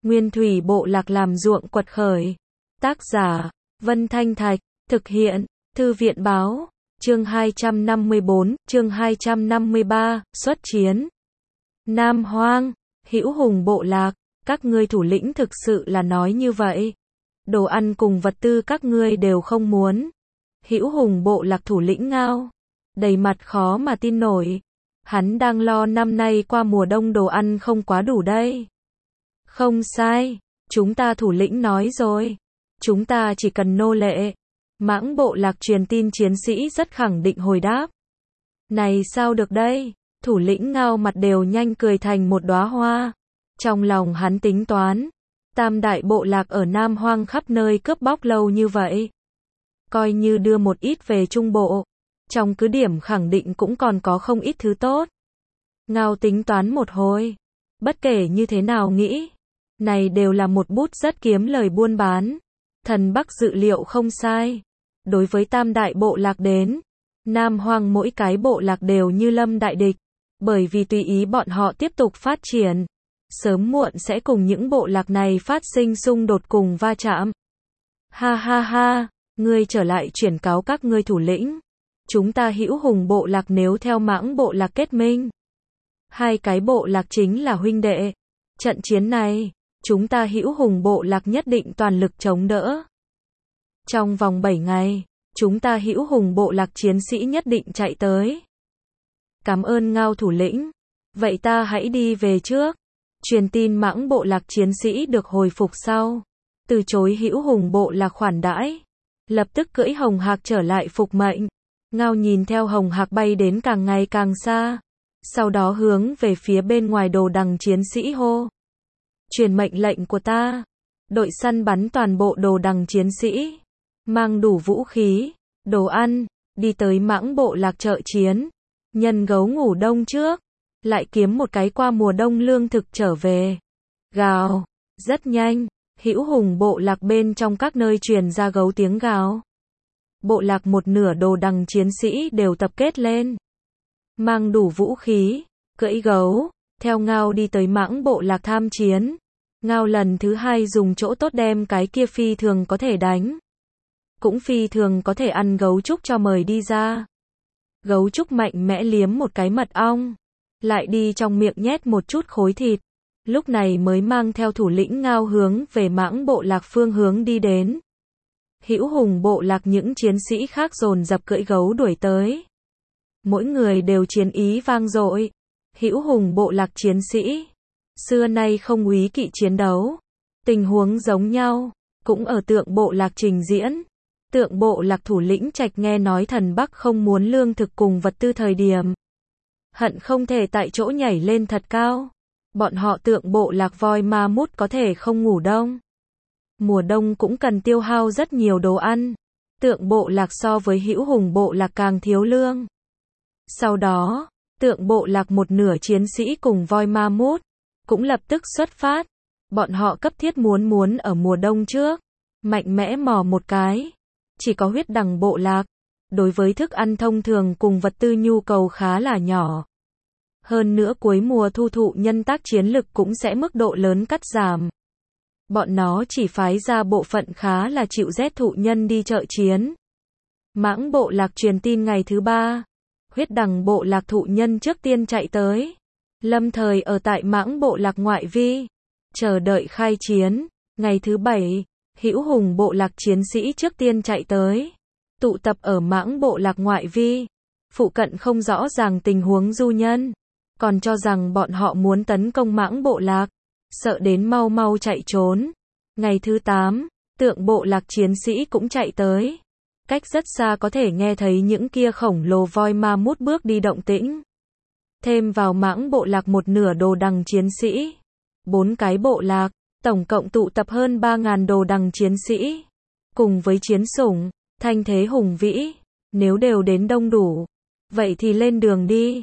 Nguyên thủy bộ lạc làm ruộng quật khởi. Tác giả, Vân Thanh Thạch, thực hiện, Thư viện báo, chương 254, chương 253, xuất chiến. Nam Hoang, Hữu Hùng bộ lạc, các ngươi thủ lĩnh thực sự là nói như vậy. Đồ ăn cùng vật tư các ngươi đều không muốn. Hữu Hùng bộ lạc thủ lĩnh Ngao, đầy mặt khó mà tin nổi. Hắn đang lo năm nay qua mùa đông đồ ăn không quá đủ đây. Không sai, chúng ta thủ lĩnh nói rồi. Chúng ta chỉ cần nô lệ. Mãng bộ lạc truyền tin chiến sĩ rất khẳng định hồi đáp. Này sao được đây? Thủ lĩnh Ngao mặt đều nhanh cười thành một đóa hoa. Trong lòng hắn tính toán, tam đại bộ lạc ở Nam Hoang khắp nơi cướp bóc lâu như vậy. Coi như đưa một ít về Trung Bộ, trong cứ điểm khẳng định cũng còn có không ít thứ tốt. Ngao tính toán một hồi, bất kể như thế nào nghĩ, này đều là một bút rất kiếm lời buôn bán. Thần Bắc dự liệu không sai. Đối với tam đại bộ lạc đến, Nam Hoang mỗi cái bộ lạc đều như lâm đại địch, bởi vì tùy ý bọn họ tiếp tục phát triển, sớm muộn sẽ cùng những bộ lạc này phát sinh xung đột cùng va chạm. Ha ha ha, ngươi trở lại chuyển cáo các ngươi thủ lĩnh. Chúng ta Hữu Hùng bộ lạc nếu theo Mãng bộ lạc kết minh. Hai cái bộ lạc chính là huynh đệ. Trận chiến này, chúng ta Hữu Hùng bộ lạc nhất định toàn lực chống đỡ. Trong vòng 7 ngày, chúng ta Hữu Hùng bộ lạc chiến sĩ nhất định chạy tới. Cảm ơn Ngao thủ lĩnh. Vậy ta hãy đi về trước. Truyền tin Mãng bộ lạc chiến sĩ được hồi phục sau, từ chối Hữu Hùng bộ lạc khoản đãi, lập tức cưỡi hồng hạc trở lại phục mệnh. Ngao nhìn theo hồng hạc bay đến càng ngày càng xa, sau đó hướng về phía bên ngoài đồ đằng chiến sĩ hô. Truyền mệnh lệnh của ta. Đội săn bắn toàn bộ đồ đằng chiến sĩ, mang đủ vũ khí, đồ ăn, đi tới Mãng bộ lạc trợ chiến. Nhân gấu ngủ đông trước, lại kiếm một cái qua mùa đông lương thực trở về. Gào, rất nhanh, Hữu Hùng bộ lạc bên trong các nơi truyền ra gấu tiếng gào. Bộ lạc một nửa đồ đằng chiến sĩ đều tập kết lên, mang đủ vũ khí, cưỡi gấu, theo Ngao đi tới Mãng bộ lạc tham chiến. Ngao lần thứ hai dùng chỗ tốt đem cái kia phi thường có thể đánh, cũng phi thường có thể ăn gấu trúc cho mời đi ra. Gấu trúc mạnh mẽ liếm một cái mật ong, lại đi trong miệng nhét một chút khối thịt, lúc này mới mang theo thủ lĩnh Ngao hướng về Mãng bộ lạc phương hướng đi đến. Hữu Hùng bộ lạc những chiến sĩ khác dồn dập cưỡi gấu đuổi tới. Mỗi người đều chiến ý vang dội. Hữu Hùng bộ lạc chiến sĩ xưa nay không úy kỵ chiến đấu. Tình huống giống nhau, cũng ở Tượng bộ lạc trình diễn. Tượng bộ lạc thủ lĩnh Trạch nghe nói Thần Bắc không muốn lương thực cùng vật tư thời điểm, hận không thể tại chỗ nhảy lên thật cao. Bọn họ Tượng bộ lạc voi ma mút có thể không ngủ đông. Mùa đông cũng cần tiêu hao rất nhiều đồ ăn. Tượng bộ lạc so với Hữu Hùng bộ lạc càng thiếu lương. Sau đó, Tượng bộ lạc một nửa chiến sĩ cùng voi ma mút cũng lập tức xuất phát. Bọn họ cấp thiết muốn ở mùa đông trước mạnh mẽ mò một cái. Chỉ có huyết đằng bộ lạc, đối với thức ăn thông thường cùng vật tư nhu cầu khá là nhỏ. Hơn nữa cuối mùa thu thụ nhân tác chiến lực cũng sẽ mức độ lớn cắt giảm. Bọn nó chỉ phái ra bộ phận khá là chịu rét thụ nhân đi trợ chiến. Mãng bộ lạc truyền tin ngày thứ 3. Huyết đằng bộ lạc thụ nhân trước tiên chạy tới. Lâm thời ở tại Mãng bộ lạc ngoại vi, chờ đợi khai chiến. Ngày thứ 7, Hữu Hùng bộ lạc chiến sĩ trước tiên chạy tới, tụ tập ở Mãng bộ lạc ngoại vi. Phụ cận không rõ ràng tình huống du nhân, còn cho rằng bọn họ muốn tấn công Mãng bộ lạc, sợ đến mau mau chạy trốn. Ngày thứ 8, Tượng bộ lạc chiến sĩ cũng chạy tới. Cách rất xa có thể nghe thấy những kia khổng lồ voi ma mút bước đi động tĩnh. Thêm vào Mãng bộ lạc một nửa đồ đằng chiến sĩ, 4 cái bộ lạc, tổng cộng tụ tập hơn 3.000 đồ đằng chiến sĩ. Cùng với chiến sủng, thanh thế hùng vĩ, nếu đều đến đông đủ, vậy thì lên đường đi.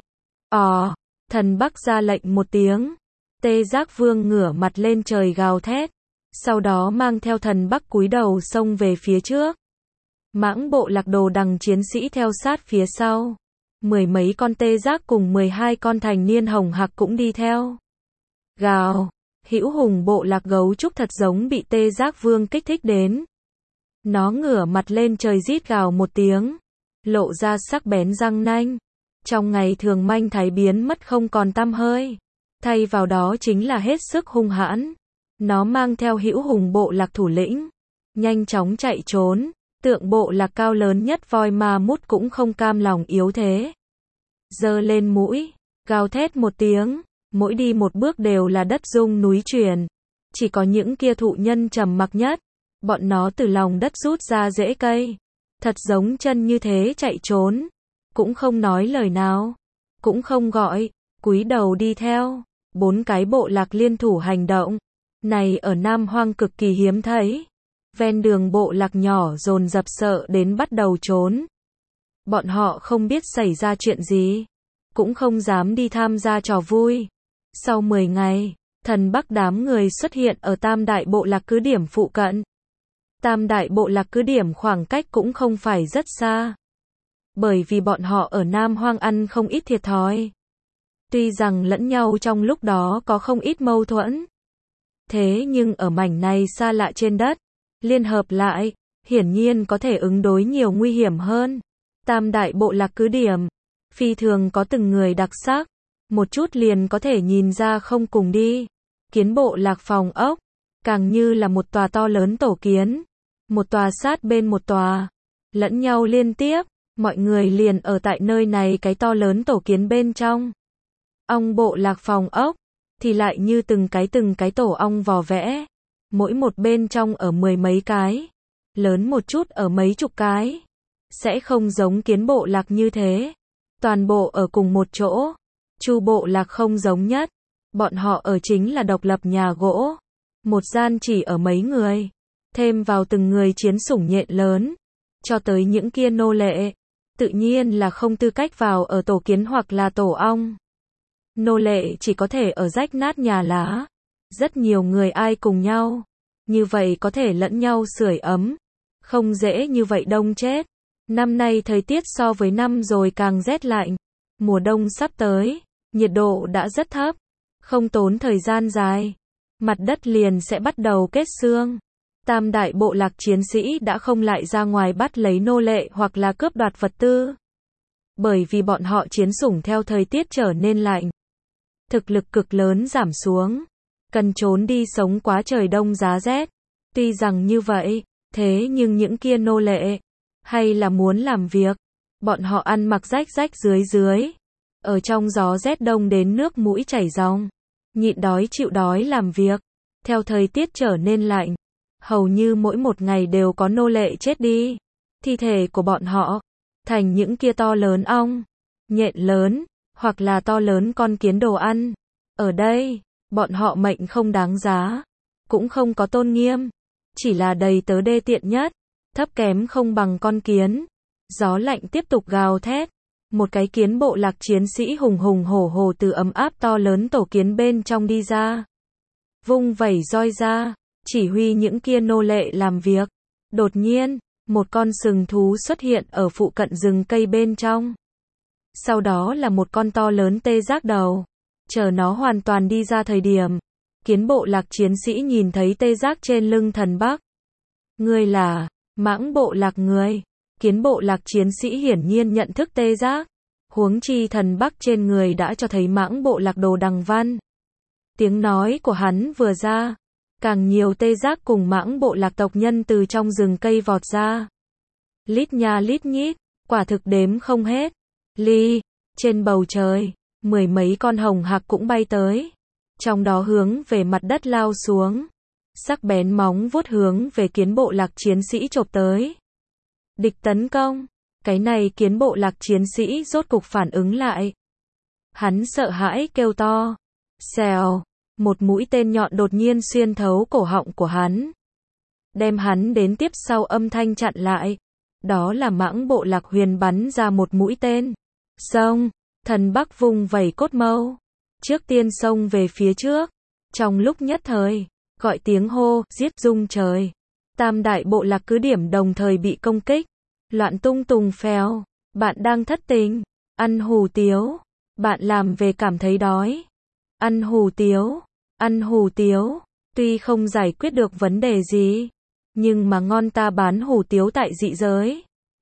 Thần Bắc ra lệnh một tiếng. Tê Giác Vương ngửa mặt lên trời gào thét, sau đó mang theo Thần Bắc cúi đầu xông về phía trước. Mãng bộ lạc đồ đằng chiến sĩ theo sát phía sau. 10 mấy con tê giác cùng 12 con thành niên hồng hạc cũng đi theo. Gào, Hữu Hùng bộ lạc gấu trúc thật giống bị Tê Giác Vương kích thích đến. Nó ngửa mặt lên trời rít gào một tiếng, lộ ra sắc bén răng nanh. Trong ngày thường manh thái biến mất không còn tăm hơi, thay vào đó chính là hết sức hung hãn. Nó mang theo Hữu Hùng bộ lạc thủ lĩnh, nhanh chóng chạy trốn. Tượng bộ lạc cao lớn nhất voi ma mút cũng không cam lòng yếu thế, giơ lên mũi, gào thét một tiếng, mỗi đi một bước đều là đất rung núi chuyển. Chỉ có những kia thụ nhân trầm mặc nhất, bọn nó từ lòng đất rút ra rễ cây, thật giống chân như thế chạy trốn, cũng không nói lời nào, cũng không gọi, cúi đầu đi theo. 4 cái bộ lạc liên thủ hành động, này ở Nam Hoang cực kỳ hiếm thấy. Ven đường bộ lạc nhỏ dồn dập sợ đến bắt đầu trốn. Bọn họ không biết xảy ra chuyện gì, cũng không dám đi tham gia trò vui. Sau 10 ngày, thần Bắc đám người xuất hiện ở Tam Đại bộ lạc cứ điểm phụ cận. Tam Đại bộ lạc cứ điểm khoảng cách cũng không phải rất xa, bởi vì bọn họ ở Nam Hoang ăn không ít thiệt thòi. Tuy rằng lẫn nhau trong lúc đó có không ít mâu thuẫn, thế nhưng ở mảnh này xa lạ trên đất, liên hợp lại, hiển nhiên có thể ứng đối nhiều nguy hiểm hơn. Tam Đại bộ lạc cứ điểm, phi thường có từng người đặc sắc, một chút liền có thể nhìn ra không cùng đi. Kiến bộ lạc phòng ốc, càng như là một tòa to lớn tổ kiến, một tòa sát bên một tòa, lẫn nhau liên tiếp, mọi người liền ở tại nơi này cái to lớn tổ kiến bên trong. Ong bộ lạc phòng ốc, thì lại như từng cái tổ ong vò vẽ, mỗi một bên trong ở 10 mấy cái, lớn một chút ở mấy chục cái, sẽ không giống kiến bộ lạc như thế, toàn bộ ở cùng một chỗ. Chu bộ lạc không giống nhất, bọn họ ở chính là độc lập nhà gỗ, một gian chỉ ở mấy người, thêm vào từng người chiến sủng nhện lớn, cho tới những kia nô lệ, tự nhiên là không tư cách vào ở tổ kiến hoặc là tổ ong. Nô lệ chỉ có thể ở rách nát nhà lá, rất nhiều người ai cùng nhau, như vậy có thể lẫn nhau sưởi ấm, không dễ như vậy đông chết. Năm nay thời tiết so với năm rồi càng rét lạnh, mùa đông sắp tới, nhiệt độ đã rất thấp, không tốn thời gian dài, mặt đất liền sẽ bắt đầu kết xương. Tam Đại bộ lạc chiến sĩ đã không lại ra ngoài bắt lấy nô lệ hoặc là cướp đoạt vật tư, bởi vì bọn họ chiến sủng theo thời tiết trở nên lạnh, thực lực cực lớn giảm xuống, cần trốn đi sống quá trời đông giá rét. Tuy rằng như vậy, thế nhưng những kia nô lệ, hay là muốn làm việc, bọn họ ăn mặc rách rách dưới, ở trong gió rét đông đến nước mũi chảy ròng, nhịn đói chịu đói làm việc, theo thời tiết trở nên lạnh, hầu như mỗi một ngày đều có nô lệ chết đi, thi thể của bọn họ, thành những kia to lớn ong, nhện lớn, hoặc là to lớn con kiến đồ ăn. Ở đây, bọn họ mệnh không đáng giá, cũng không có tôn nghiêm, chỉ là đầy tớ đê tiện nhất, thấp kém không bằng con kiến. Gió lạnh tiếp tục gào thét, một cái kiến bộ lạc chiến sĩ hùng hùng hổ hổ từ ấm áp to lớn tổ kiến bên trong đi ra, vung vẩy roi ra, chỉ huy những kia nô lệ làm việc. Đột nhiên, một con sừng thú xuất hiện ở phụ cận rừng cây bên trong. Sau đó là một con to lớn tê giác đầu. Chờ nó hoàn toàn đi ra thời điểm, kiến bộ lạc chiến sĩ nhìn thấy tê giác trên lưng thần Bắc. Ngươi là Mãng bộ lạc người. Kiến bộ lạc chiến sĩ hiển nhiên nhận thức tê giác, huống chi thần Bắc trên người đã cho thấy Mãng bộ lạc đồ đằng văn. Tiếng nói của hắn vừa ra, càng nhiều tê giác cùng Mãng bộ lạc tộc nhân từ trong rừng cây vọt ra. Lít nha lít nhít, quả thực đếm không hết. Trên bầu trời, 10 mấy con hồng hạc cũng bay tới, trong đó hướng về mặt đất lao xuống, sắc bén móng vuốt hướng về kiến bộ lạc chiến sĩ chộp tới. Địch tấn công, cái này kiến bộ lạc chiến sĩ rốt cục phản ứng lại. Hắn sợ hãi kêu to, xèo, một mũi tên nhọn đột nhiên xuyên thấu cổ họng của hắn, đem hắn đến tiếp sau âm thanh chặn lại. Đó là Mãng bộ lạc huyền bắn ra một mũi tên. Xông, thần Bắc vùng vẩy cốt mâu, trước tiên xông về phía trước. Trong lúc nhất thời, gọi tiếng hô, giết rung trời. Tam Đại bộ lạc cứ điểm đồng thời bị công kích, loạn tung tùng phèo. Bạn đang thất tình, ăn hủ tiếu, bạn làm về cảm thấy đói, ăn hủ tiếu, Ăn hủ tiếu, tuy không giải quyết được vấn đề gì, nhưng mà ngon ta bán hủ tiếu tại dị giới.